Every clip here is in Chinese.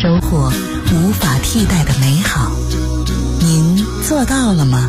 收获无法替代的美好。您做到了吗？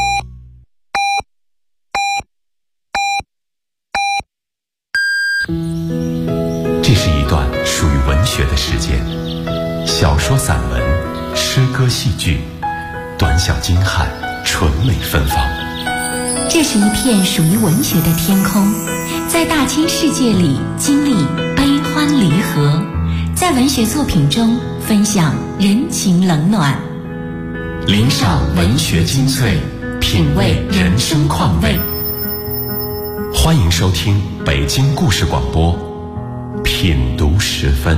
这是一段属于文学的时间，小说、散文、诗歌、戏剧，短小精悍，纯美芬芳。 这是一片属于文学的天空，在大千世界里经历悲欢离合，在文学作品中分享人情冷暖， 聆赏文学精粹，品味人生况味。欢迎收听北京故事广播品读时分。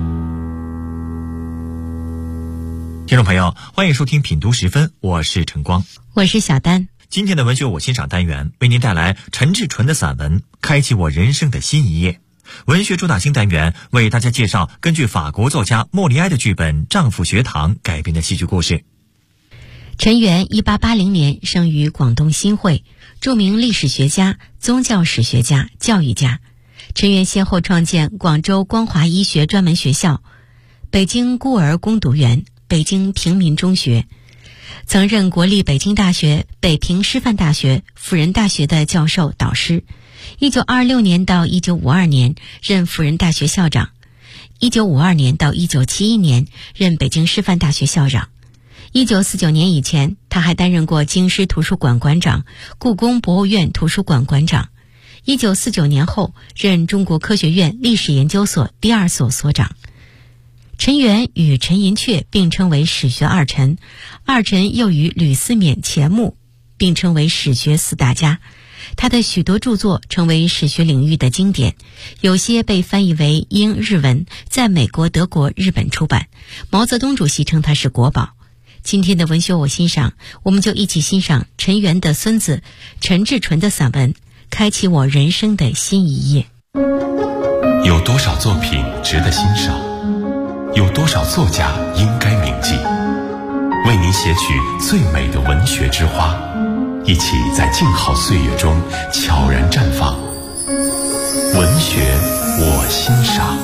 听众朋友，欢迎收听品读时分，我是晨光， 我是小丹。 今天的文学我欣赏单元为您带来陈志纯的散文《开启我人生的新一页》。文学主打新单元为大家介绍根据法国作家莫里埃的剧本《丈夫学堂》改编的戏剧故事。 陈元1880年生于广东新会，著名历史学家、宗教史学家、教育家。陈元先后创建广州光华医学专门学校、北京孤儿攻读园、北京平民中学，曾任国立北京大学、北平师范大学、辅仁大学的教授导师。1926年到1952年任辅仁大学校长，1952年到1971年任北京师范大学校长。1949年以前，他还担任过京师图书馆馆长、故宫博物院图书馆馆长。1949年后任中国科学院历史研究所第2所所长。陈元与陈寅恪并称为史学二陈，二陈又与吕思勉、钱穆并称为史学四大家。他的许多著作成为史学领域的经典，有些被翻译为英日文，在美国、德国、日本出版。毛泽东主席称他是国宝。今天的文学我欣赏，我们就一起欣赏陈元的孙子陈志纯的散文《开启我人生的新一页》。 有多少作品值得欣赏？有多少作家应该铭记？为您写取最美的文学之花，一起在静好岁月中悄然绽放。文学我欣赏。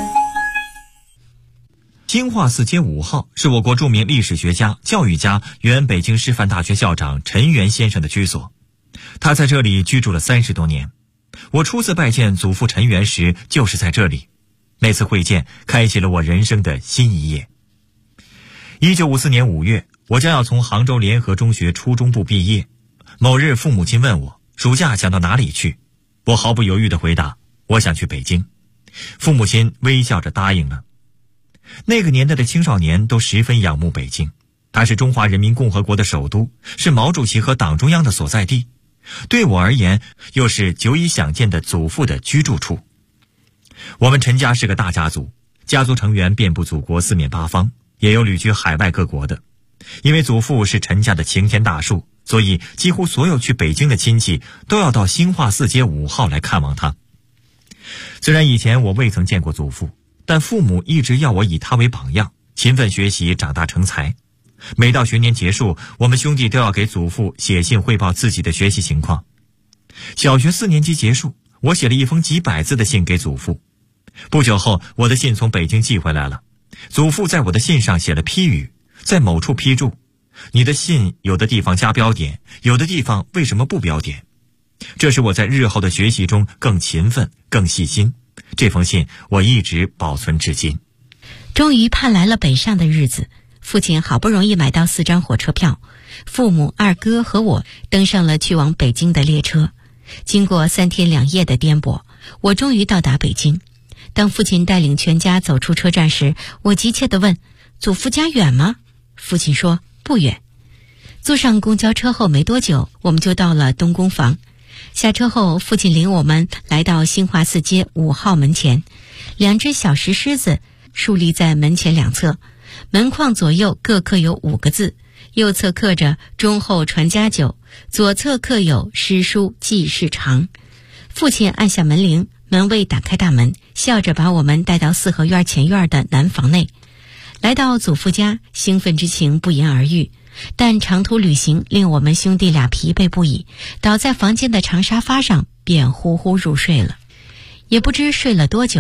新化4街5号是我国著名历史学家、教育家、原北京师范大学校长陈元先生的居所。他在这里居住了30多年。我初次拜见祖父陈元时就是在这里，那次会见开启了我人生的新一页。1954年5月，我将要从杭州联合中学初中部毕业。某日父母亲问我暑假想到哪里去，我毫不犹豫地回答我想去北京。父母亲微笑着答应了。那个年代的青少年都十分仰慕北京，它是中华人民共和国的首都，是毛主席和党中央的所在地。对我而言，又是久已想见的祖父的居住处。我们陈家是个大家族，家族成员遍布祖国四面八方，也有旅居海外各国的。因为祖父是陈家的擎天大树，所以几乎所有去北京的亲戚都要到新化4街5号来看望他。虽然以前我未曾见过祖父，但父母一直要我以他为榜样，勤奋学习，长大成才。每到学年结束，我们兄弟都要给祖父写信汇报自己的学习情况。小学4年级结束，我写了一封几百字的信给祖父。不久后，我的信从北京寄回来了。祖父在我的信上写了批语，在某处批注：你的信有的地方加标点，有的地方为什么不标点？这使我在日后的学习中更勤奋、更细心。这封信我一直保存至今。 终于盼来了北上的日子，父亲好不容易买到4张火车票，父母、二哥和我登上了去往北京的列车。经过3天2夜的颠簸，我终于到达北京。当父亲带领全家走出车站时，我急切地问：祖父家远吗？父亲说不远。坐上公交车后没多久，我们就到了东宫房。下车后，父亲领我们来到新华4街5号门前，2只小石狮子竖立在门前两侧，门框左右各刻有5个字，右侧刻着忠厚传家久，左侧刻有诗书记事长。父亲按下门铃，门卫打开大门，笑着把我们带到4合院前院的南房内。来到祖父家，兴奋之情不言而喻，但长途旅行令我们兄弟俩疲惫不已，倒在房间的长沙发上便呼呼入睡了。也不知睡了多久，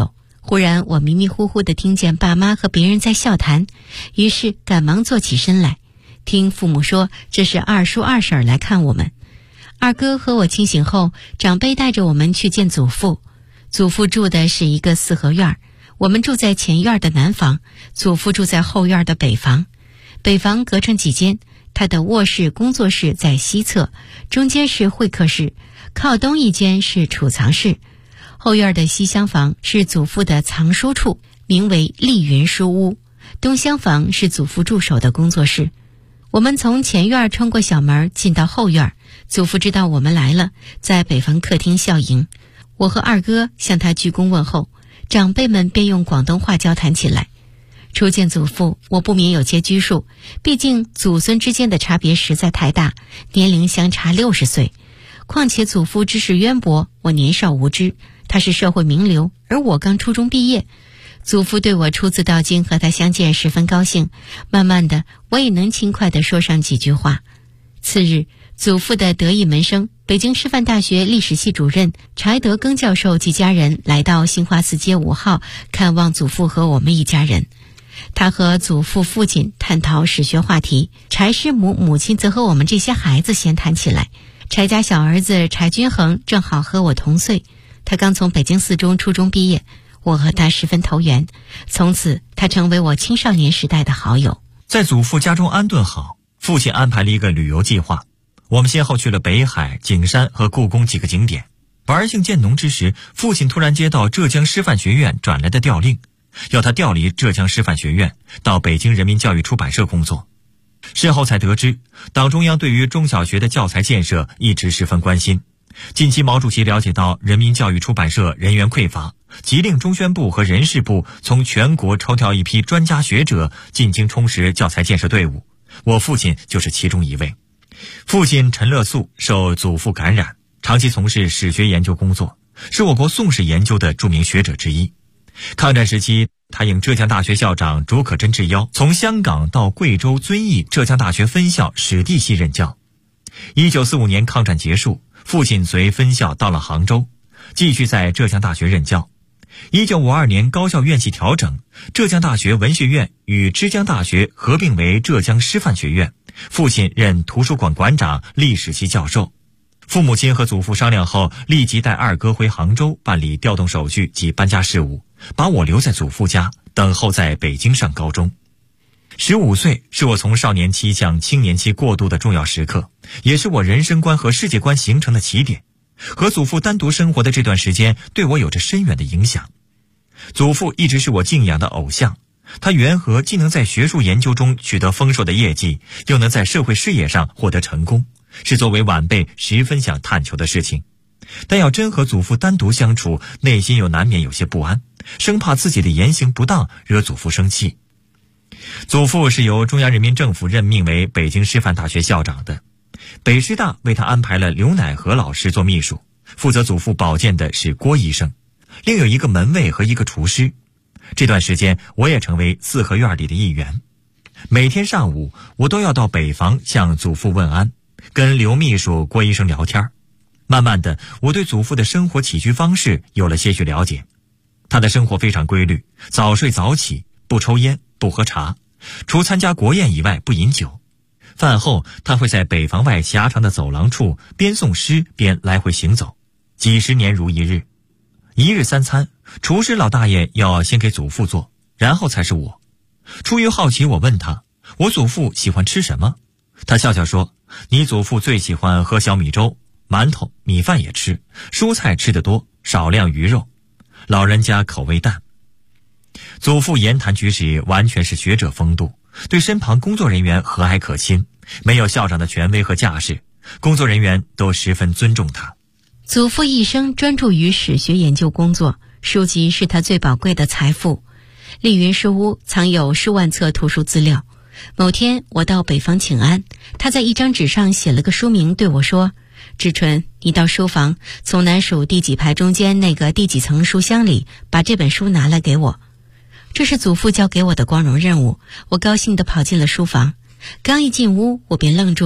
忽然我迷迷糊糊地听见爸妈和别人在笑谈，于是赶忙坐起身来，听父母说这是二叔二婶来看我们。二哥和我清醒后，长辈带着我们去见祖父。祖父住的是一个四合院，我们住在前院的南房，祖父住在后院的北房。北房隔成几间，他的卧室、工作室在西侧，中间是会客室，靠东一间是储藏室。后院的西厢房是祖父的藏书处，名为丽云书屋。东厢房是祖父助手的工作室。我们从前院穿过小门进到后院，祖父知道我们来了，在北房客厅笑迎。我和二哥向他鞠躬问候，长辈们便用广东话交谈起来。初见祖父，我不免有些拘束，毕竟祖孙之间的差别实在太大，年龄相差60岁。况且祖父知识渊博，我年少无知，他是社会名流，而我刚初中毕业。祖父对我初次到京和他相见十分高兴，慢慢的我也能轻快地说上几句话。次日，祖父的得意门生北京师范大学历史系主任柴德庚教授及家人来到新华寺街5号看望祖父和我们一家人。他和祖父父亲探讨史学话题，柴师母母亲则和我们这些孩子闲谈起来。柴家小儿子柴君衡正好和我同岁，他刚从北京四中初中毕业，我和他十分投缘，从此他成为我青少年时代的好友。 在祖父家中安顿好，父亲安排了一个旅游计划，我们先后去了北海、景山和故宫几个景点。玩兴渐浓之时，父亲突然接到浙江师范学院转来的调令，要他调离浙江师范学院，到北京人民教育出版社工作。事后才得知，党中央对于中小学的教材建设一直十分关心。近期毛主席了解到人民教育出版社人员匮乏，急令中宣部和人事部从全国抽调一批专家学者进京充实教材建设队伍，我父亲就是其中一位。父亲陈乐素受祖父感染，长期从事史学研究工作，是我国宋史研究的著名学者之一。抗战时期，他应浙江大学校长竺可桢之邀，从香港到贵州遵义浙江大学分校史地系任教。1945年抗战结束，父亲随分校到了杭州，继续在浙江大学任教。1952年高校院系调整，浙江大学文学院与之江大学合并为浙江师范学院，父亲任图书馆馆长、历史系教授。父母亲和祖父商量后，立即带二哥回杭州办理调动手续及搬家事务，把我留在祖父家，等候在北京上高中。15岁是我从少年期向青年期过渡的重要时刻，也是我人生观和世界观形成的起点。和祖父单独生活的这段时间，对我有着深远的影响。祖父一直是我敬仰的偶像，他缘何既能在学术研究中取得丰硕的业绩，又能在社会事业上获得成功，是作为晚辈十分想探求的事情。但要真和祖父单独相处，内心又难免有些不安，生怕自己的言行不当惹祖父生气。祖父是由中央人民政府任命为北京师范大学校长的，北师大为他安排了刘乃和老师做秘书，负责祖父保健的是郭医生，另有一个门卫和一个厨师。这段时间我也成为四合院里的一员，每天上午我都要到北房向祖父问安，跟刘秘书、郭医生聊天。慢慢的，我对祖父的生活起居方式有了些许了解。他的生活非常规律，早睡早起，不抽烟，不喝茶，除参加国宴以外不饮酒。饭后他会在北房外狭长的走廊处边诵诗边来回行走，几十年如一日。一日三餐，厨师老大爷要先给祖父做，然后才是我。出于好奇，我问他，我祖父喜欢吃什么？他笑笑说，你祖父最喜欢喝小米粥，馒头、米饭也吃，蔬菜吃得多，少量鱼肉。老人家口味淡。祖父言谈举止完全是学者风度，对身旁工作人员和蔼可亲，没有校长的权威和架势，工作人员都十分尊重他。 祖父一生专注于史学研究工作，书籍是他最宝贵的财富。丽云书屋藏有数万册图书资料。某天我到北房请安，他在一张纸上写了个书名，对我说，志春，你到书房，从南署第几排中间那个第几层书箱里把这本书拿来给我。这是祖父交给我的光荣任务，我高兴地跑进了书房。刚一进屋，我便愣住了。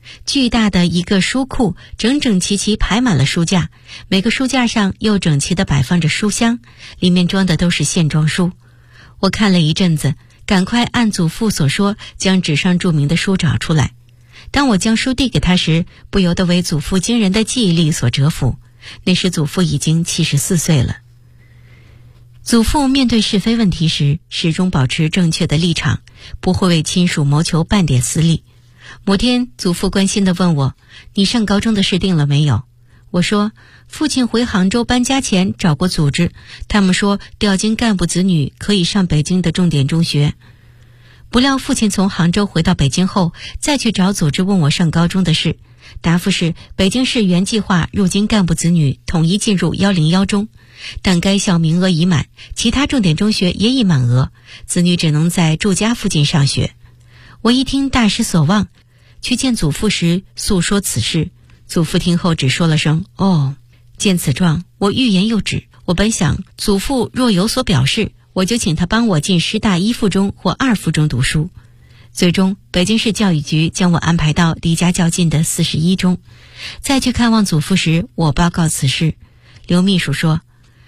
巨大的一个书库整整齐齐排满了书架，每个书架上又整齐地摆放着书箱，里面装的都是线装书。我看了一阵子，赶快按祖父所说将纸上注明的书找出来。当我将书递给他时，不由得为祖父惊人的记忆力所折服。那时祖父已经74岁了。祖父面对是非问题时，始终保持正确的立场，不会为亲属谋求半点私利。某天，祖父关心地问我：“你上高中的事定了没有？”我说：“父亲回杭州搬家前找过组织，他们说调经干部子女可以上北京的重点中学。”不料父亲从杭州回到北京后，再去找组织问我上高中的事，答复是北京市原计划入京干部子女统一进入101中，但该校名额已满，其他重点中学也已满额，子女只能在住家附近上学。我一听大失所望，去见祖父时诉说此事，祖父听后只说了声“哦”。见此状，我欲言又止。我本想祖父若有所表示，我就请他帮我进师大1附中或2附中读书。最终，北京市教育局将我安排到离家较近的41中。再去看望祖父时，我报告此事，刘秘书说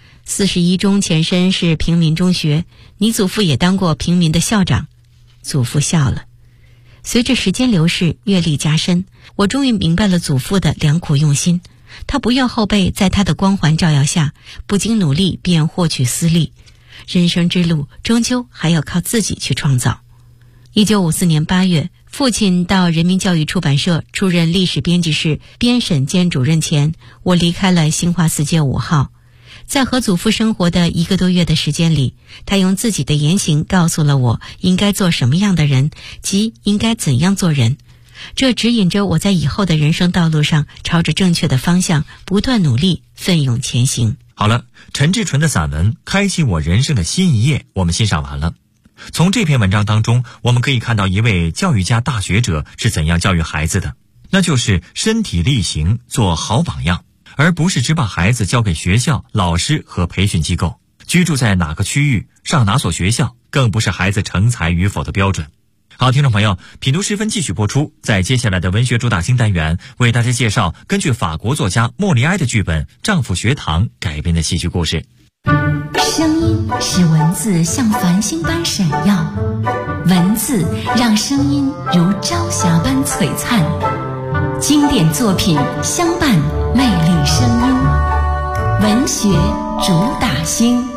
：“41中前身是平民中学，你祖父也当过平民的校长。”祖父笑了。随着时间流逝，阅历加深，我终于明白了祖父的良苦用心。他不愿后辈在他的光环照耀下，不经努力便获取私利。人生之路终究还要靠自己去创造。1954年8月，父亲到人民教育出版社出任历史编辑室编审兼主任前，我离开了新华四街5号。在和祖父生活的1个多月的时间里，他用自己的言行告诉了我应该做什么样的人，即应该怎样做人。这指引着我在以后的人生道路上朝着正确的方向不断努力，奋勇前行。 好了，陈志纯的散文《开启我人生的新一页》我们欣赏完了。从这篇文章当中，我们可以看到一位教育家大学者是怎样教育孩子的，那就是身体力行，做好榜样，而不是只把孩子交给学校、老师和培训机构。居住在哪个区域，上哪所学校，更不是孩子成才与否的标准。好，听众朋友，品读时分继续播出。在接下来的文学主打新单元，为大家介绍根据法国作家莫里埃的剧本《丈夫学堂》改编的戏剧故事。 声音使文字像繁星般闪耀，文字让声音如朝霞般璀璨。经典作品相伴魅力声音，文学主打星。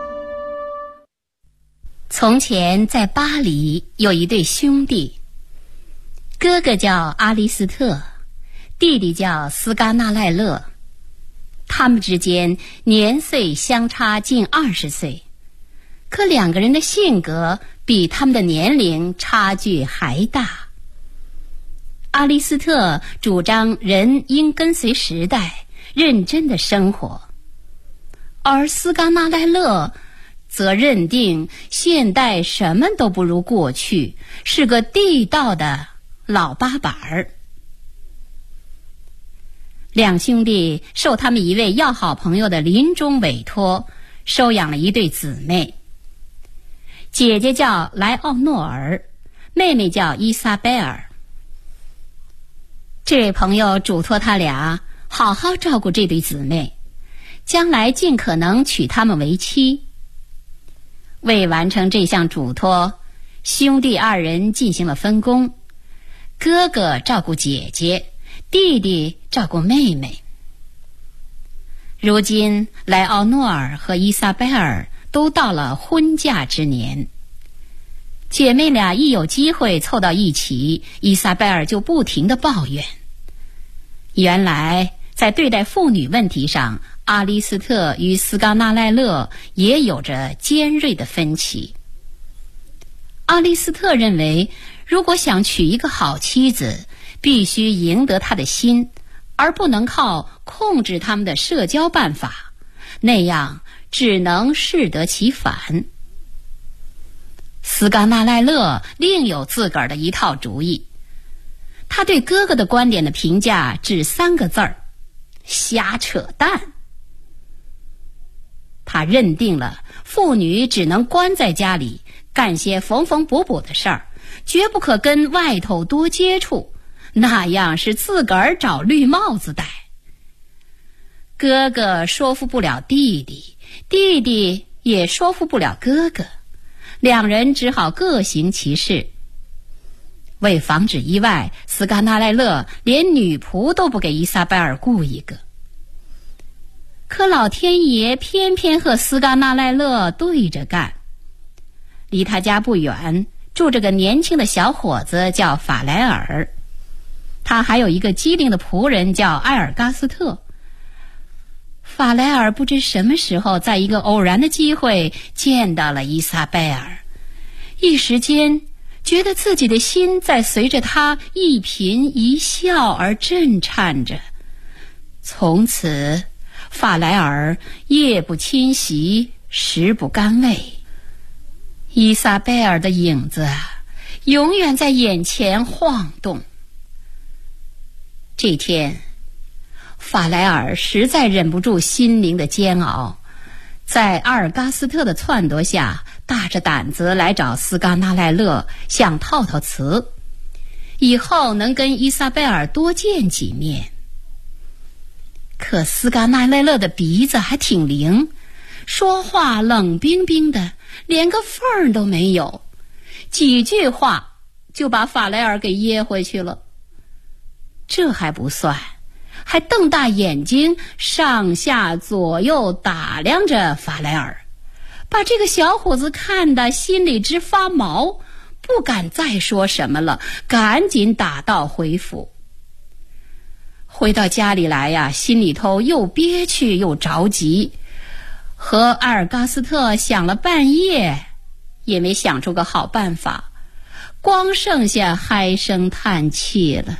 从前在巴黎有一对兄弟，哥哥叫阿里斯特，弟弟叫斯嘎纳赖勒。他们之间年岁相差近20岁，可两个人的性格比他们的年龄差距还大。阿里斯特主张人应跟随时代，认真的生活，而斯嘎纳赖勒则认定现代什么都不如过去，是个地道的老八板儿。两兄弟受他们一位要好朋友的临终委托，收养了一对姊妹。姐姐叫莱奥诺尔，妹妹叫伊莎贝尔。这位朋友嘱托他俩好好照顾这对姊妹，将来尽可能娶她们为妻。为完成这项嘱托，兄弟二人进行了分工，哥哥照顾姐姐，弟弟照顾妹妹。如今莱奥诺尔和伊莎贝尔都到了婚嫁之年，姐妹俩一有机会凑到一起，伊莎贝尔就不停地抱怨。原来在对待妇女问题上，阿里斯特与斯嘎纳赖勒也有着尖锐的分歧。阿里斯特认为，如果想娶一个好妻子，必须赢得她的心，而不能靠控制他们的社交办法，那样只能适得其反。斯嘎纳赖勒另有自个儿的一套主意，他对哥哥的观点的评价只3个字儿：瞎扯淡。他认定了妇女只能关在家里干些缝缝补补的事儿，绝不可跟外头多接触， 那样是自个儿找绿帽子戴。哥哥说服不了弟弟，弟弟也说服不了哥哥，两人只好各行其事。为防止意外，斯嘎那赖勒连女仆都不给伊莎贝尔雇一个。可老天爷偏偏和斯嘎那赖勒对着干。离他家不远住着个年轻的小伙子叫法莱尔，他还有一个机灵的仆人叫埃尔嘎斯特。法莱尔不知什么时候在一个偶然的机会见到了伊莎贝尔，一时间觉得自己的心在随着他一颦一笑而震颤着。从此法莱尔夜不侵袭，食不甘味，伊莎贝尔的影子永远在眼前晃动。这天，法莱尔实在忍不住心灵的煎熬，在阿尔嘎斯特的撺掇下，大着胆子来找斯嘎那赖勒，想套套词，以后能跟伊莎贝尔多见几面。可斯嘎那赖勒的鼻子还挺灵，说话冷冰冰的，连个缝儿都没有，几句话就把法莱尔给噎回去了。这还不算，还瞪大眼睛上下左右打量着法莱尔，把这个小伙子看得心里直发毛，不敢再说什么了，赶紧打道回府。回到家里来呀，心里头又憋屈又着急，和阿尔嘎斯特想了半夜，也没想出个好办法，光剩下唉声叹气了。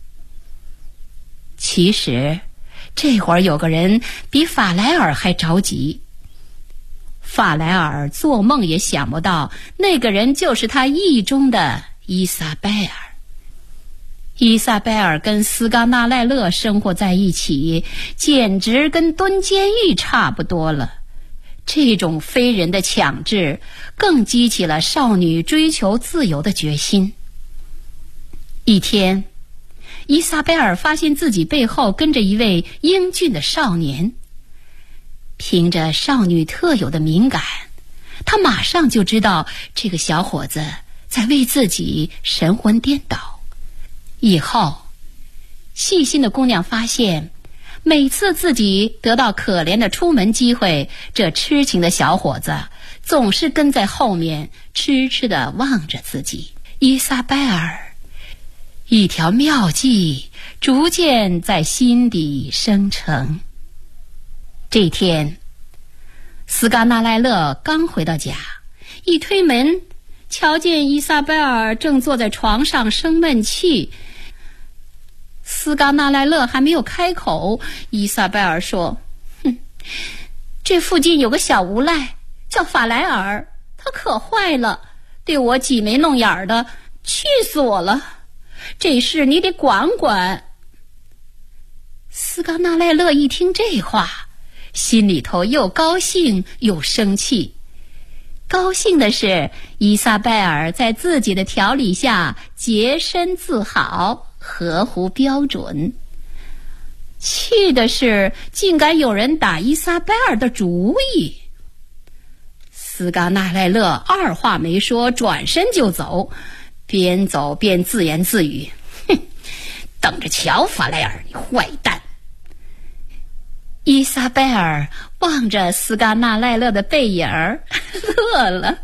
其实这会儿有个人比法莱尔还着急。法莱尔做梦也想不到，那个人就是他意中的伊莎贝尔。伊莎贝尔跟斯嘎那赖勒生活在一起，简直跟蹲监狱差不多了。这种非人的强制更激起了少女追求自由的决心。一天，伊莎贝尔发现自己背后跟着一位英俊的少年，凭着少女特有的敏感，她马上就知道这个小伙子在为自己神魂颠倒。以后，细心的姑娘发现，每次自己得到可怜的出门机会，这痴情的小伙子总是跟在后面痴痴地望着自己。伊莎贝尔，一条妙计逐渐在心底生成。这天，斯嘎那赖勒刚回到家，一推门，瞧见伊莎贝尔正坐在床上生闷气。斯嘎那赖勒还没有开口，伊莎贝尔说：“这附近有个小无赖叫法莱尔，他可坏了，对我挤眉弄眼的，气死我了。这事你得管管。”斯嘎那赖勒一听这话，心里头又高兴又生气。高兴的是，伊莎贝尔在自己的调理下洁身自好，合乎标准。气的是，竟敢有人打伊莎贝尔的主意。斯嘎那赖勒二话没说，转身就走，边走边自言自语：“等着瞧，法莱尔，你坏蛋！”伊莎贝尔望着斯嘎那赖勒的背影儿乐了。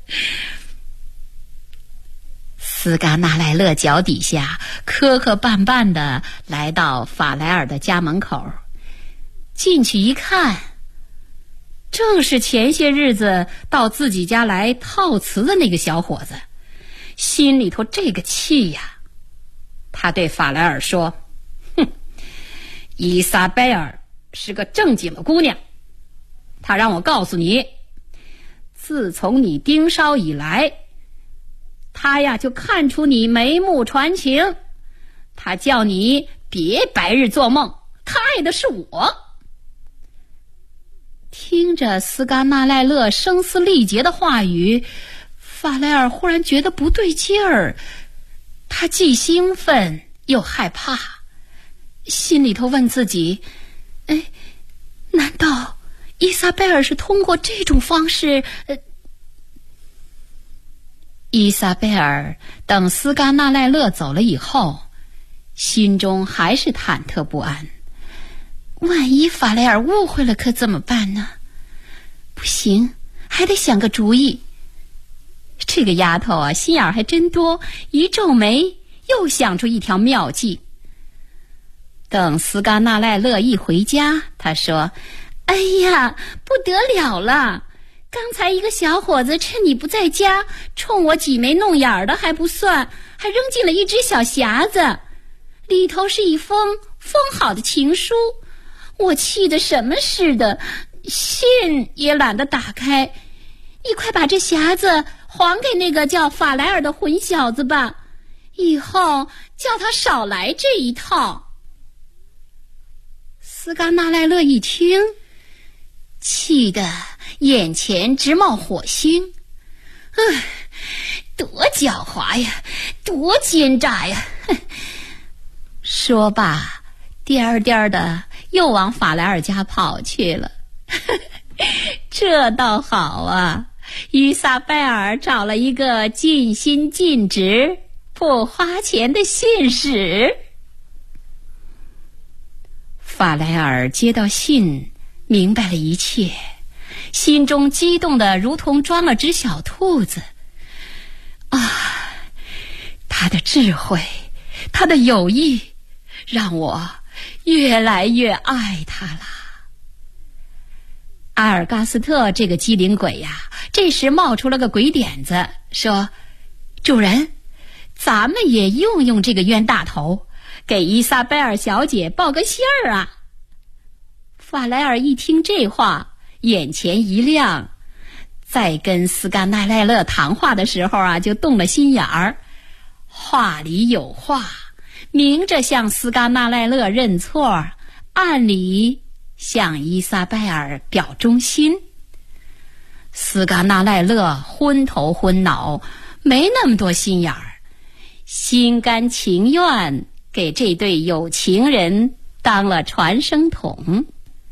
斯嘎那赖勒脚底下磕磕绊绊地来到法莱尔的家门口，进去一看，正是前些日子到自己家来套词的那个小伙子。心里头这个气呀，他对法莱尔说：“伊莎贝尔是个正经的姑娘，她让我告诉你，自从你盯梢以来，她呀就看出你眉目传情，她叫你别白日做梦，她爱的是我。”听着斯嘎那赖勒声嘶力竭的话语，法莱尔忽然觉得不对劲儿，他既兴奋又害怕，心里头问自己，难道伊莎贝尔是通过这种方式？伊莎贝尔等斯嘎纳赖勒走了以后，心中还是忐忑不安。万一法莱尔误会了可怎么办呢？不行，还得想个主意。这个丫头啊，心眼还真多，一皱眉又想出一条妙计。等斯嘎纳赖勒一回家，他说，哎呀，不得了了，刚才一个小伙子趁你不在家，冲我挤眉弄眼的还不算，还扔进了一只小匣子，里头是一封封好的情书，我气得什么似的，信也懒得打开。你快把这匣子还给那个叫法莱尔的混小子吧，以后叫他少来这一套。斯嘎纳赖勒一听，气得眼前直冒火星，多狡猾呀，多奸诈呀！说罢，颠颠的又往法莱尔家跑去了。这倒好啊，伊莎贝尔找了一个尽心尽职、不花钱的信使。法莱尔接到信，明白了一切，心中激动得如同装了只小兔子。他的智慧，他的友谊，让我越来越爱他了。阿尔嘎斯特这个机灵鬼呀，这时冒出了个鬼点子，说，主人，咱们也用这个冤大头，给伊莎贝尔小姐报个信儿啊。法莱尔一听这话，眼前一亮，在跟斯嘎纳赖勒谈话的时候啊，就动了心眼儿，话里有话，明着向斯嘎纳赖勒认错，暗里向伊莎贝尔表忠心。斯嘎纳赖勒昏头昏脑，没那么多心眼儿，心甘情愿给这对有情人当了传声筒。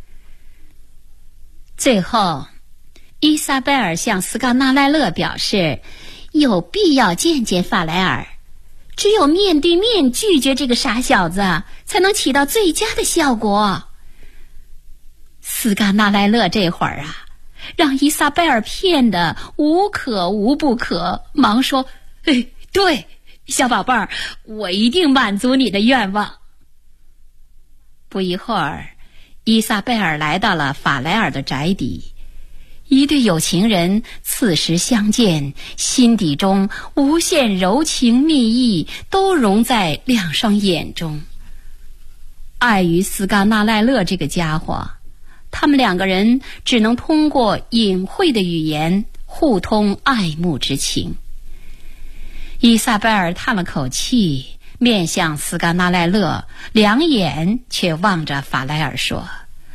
最后，伊莎贝尔向斯嘎纳赖勒表示，有必要见见法莱尔，只有面对面拒绝这个傻小子，才能起到最佳的效果。斯嘎纳赖勒这会儿啊，让伊莎贝尔骗得无可无不可，忙说，对，小宝贝儿，我一定满足你的愿望。不一会儿，伊莎贝尔来到了法莱尔的宅邸，一对有情人此时相见，心底中无限柔情蜜意都融在两双眼中。碍于斯嘎纳赖勒这个家伙，他们两个人只能通过隐晦的语言互通爱慕之情。伊莎贝尔叹了口气，面向斯嘎纳赖勒，两眼却望着法莱尔说，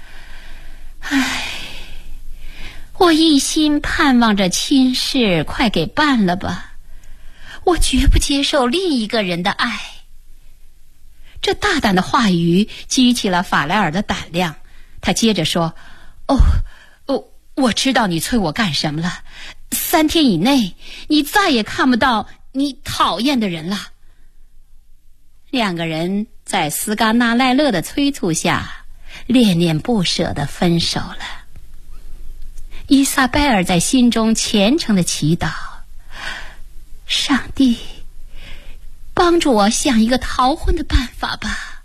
我一心盼望着亲事快给办了吧，我绝不接受另一个人的爱。这大胆的话语激起了法莱尔的胆量，他接着说，我知道你催我干什么了，3天以内你再也看不到你讨厌的人了。两个人在斯嘎纳赖勒的催促下，恋恋不舍地分手了。伊莎贝尔在心中虔诚地祈祷，上帝，帮助我想一个逃婚的办法吧。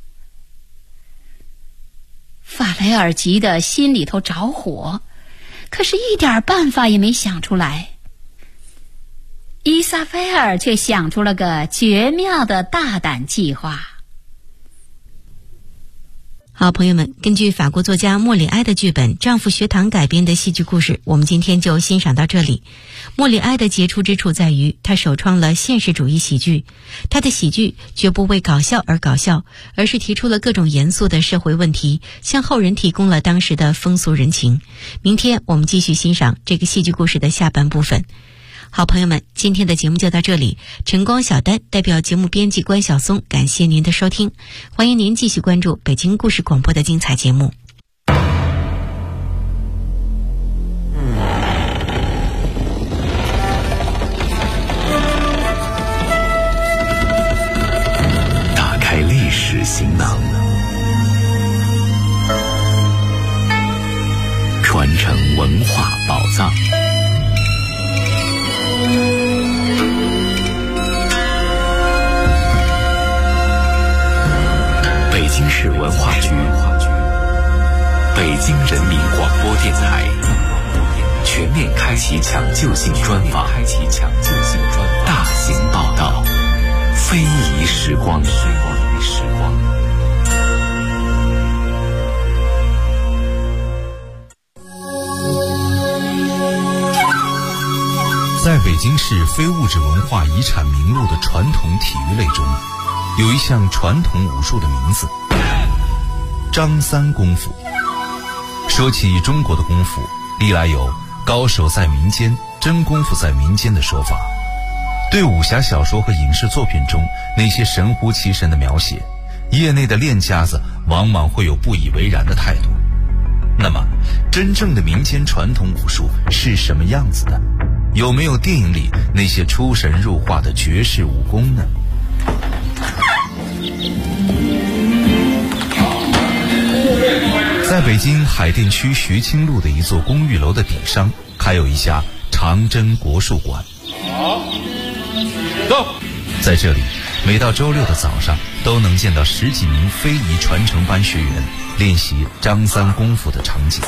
法莱尔急得心里头着火，可是一点办法也没想出来。伊莎贝尔却想出了个绝妙的大胆计划。 好，朋友们，根据法国作家莫里埃的剧本《丈夫学堂》改编的戏剧故事，我们今天就欣赏到这里。莫里埃的杰出之处在于，他首创了现实主义喜剧。他的喜剧绝不为搞笑而搞笑，而是提出了各种严肃的社会问题，向后人提供了当时的风俗人情。明天我们继续欣赏这个戏剧故事的下半部分。 好朋友们，今天的节目就到这里。晨光小丹代表节目编辑关晓松，感谢您的收听。欢迎您继续关注北京故事广播的精彩节目。 打开历史行囊，传承文化宝藏。北京市文化局、北京人民广播电台全面开启抢救性专访，大型报道，非遗时光。 在北京市非物质文化遗产名录的传统体育类中，有一项传统武术的名字张三功夫。说起中国的功夫，历来有高手在民间，真功夫在民间的说法。对武侠小说和影视作品中那些神乎其神的描写，业内的练家子往往会有不以为然的态度。那么真正的民间传统武术是什么样子的？有没有电影里那些出神入化的绝世武功呢？在北京海淀区徐清路的一座公寓楼的顶上，开有一家长征国术馆。走，在这里，每到周六的早上，都能见到10几名非遗传承班学员练习张三功夫的场景。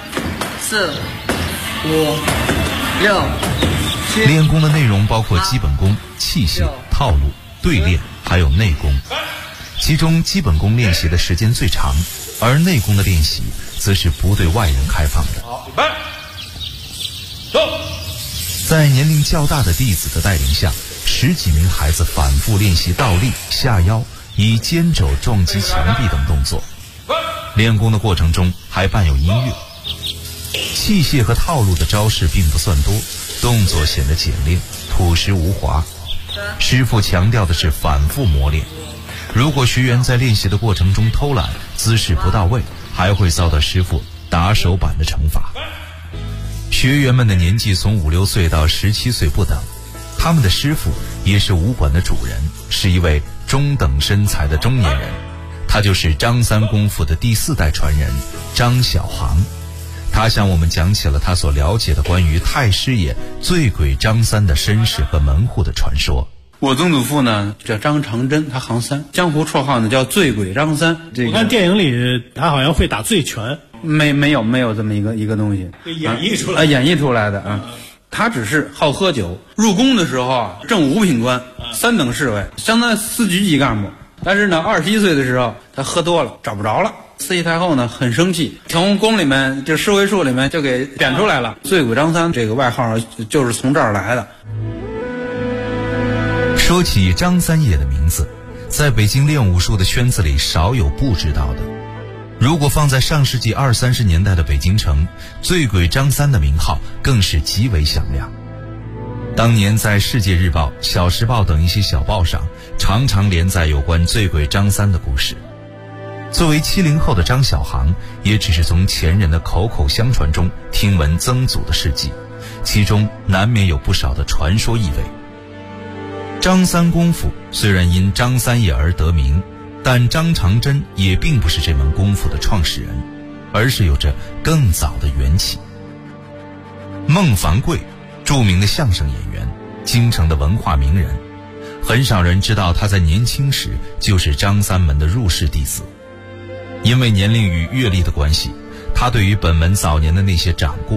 3、4、5、6、7。 练功的内容包括基本功、器械、套路、对练，还有内功。其中基本功练习的时间最长，而内功的练习则是不对外人开放的。 好，准备，走。 在年龄较大的弟子的带领下，10几名孩子反复练习倒立、下腰、以肩肘撞击墙壁等动作。练功的过程中还伴有音乐。器械和套路的招式并不算多，动作显得简练、朴实无华。师傅强调的是反复磨练。如果学员在练习的过程中偷懒，姿势不到位，还会遭到师傅打手板的惩罚。学员们的年纪从5、6岁到17岁不等，他们的师傅也是武馆的主人，是一位中等身材的中年人，他就是张三功夫的第4代传人张小航。他向我们讲起了他所了解的关于太师爷醉鬼张三的身世和门户的传说。 我曾祖父呢叫张长真，他行三，江湖绰号呢叫醉鬼张三。 我看电影里他好像会打醉拳， 没有这么一个东西演绎出来演绎出来的啊。他只是好喝酒，入宫的时候啊正5品官，3等侍卫，相当于4局级干部。但是呢21岁的时候他喝多了找不着了，慈禧太后呢很生气，从宫里面这侍卫处里面就给贬出来了。醉鬼张三这个外号就是从这儿来的。 说起张三爷的名字，在北京练武术的圈子里少有不知道的。如果放在上世纪20、30年代的北京城，醉鬼张三的名号更是极为响亮。当年在《世界日报》、《小时报》等一些小报上，常常连载有关醉鬼张三的故事。作为70后的张小航，也只是从前人的口口相传中听闻曾祖的事迹，其中难免有不少的传说意味。张三功夫虽然因张三爷而得名，但张长真也并不是这门功夫的创始人，而是有着更早的缘起。孟凡贵，著名的相声演员，京城的文化名人，很少人知道他在年轻时就是张三门的入室弟子。因为年龄与阅历的关系，他对于本门早年的那些掌故